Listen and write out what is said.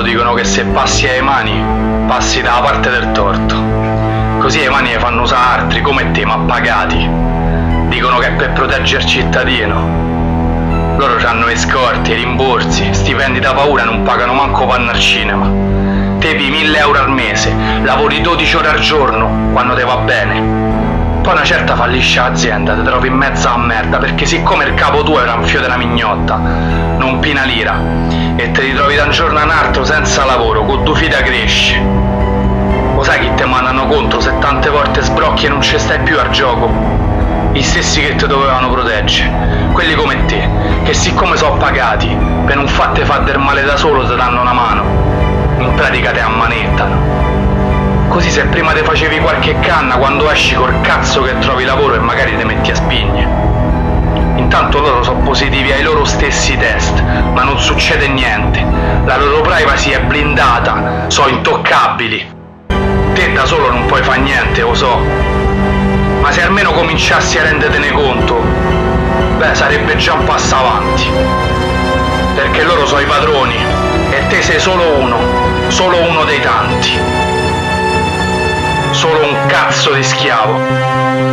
dicono che se passi ai mani, passi dalla parte del torto. Così ai mani ne fanno usare altri come te, ma pagati. Dicono che è per proteggere il cittadino. Loro hanno scorte, rimborsi, stipendi da paura, non pagano manco panno al cinema. Te pii 1.000 euro al mese, lavori 12 ore al giorno, quando te va bene. Poi una certa fallisce l'azienda, ti trovi in mezzo a merda, perché siccome il capo tuo era un fio della mignotta, non pina lira, e te li trovi da un giorno a un altro senza lavoro, con due figli da cresci. Lo sai chi te mandano contro se tante volte sbrocchi e non ci stai più al gioco? Gli stessi che ti dovevano proteggere, quelli come te, che siccome sono pagati, per non farti fare del male da solo ti danno una mano, in pratica te ammanettano. Così se prima te facevi qualche canna, quando esci col cazzo che trovi lavoro e magari te metti a spigne. Intanto loro sono positivi ai loro stessi test, ma non succede niente. La loro privacy è blindata, sono intoccabili. Te da solo non puoi fare niente, lo so. Ma se almeno cominciassi a rendertene conto, beh, sarebbe già un passo avanti. Perché loro sono i padroni e te sei solo uno dei tanti. Solo un cazzo di schiavo.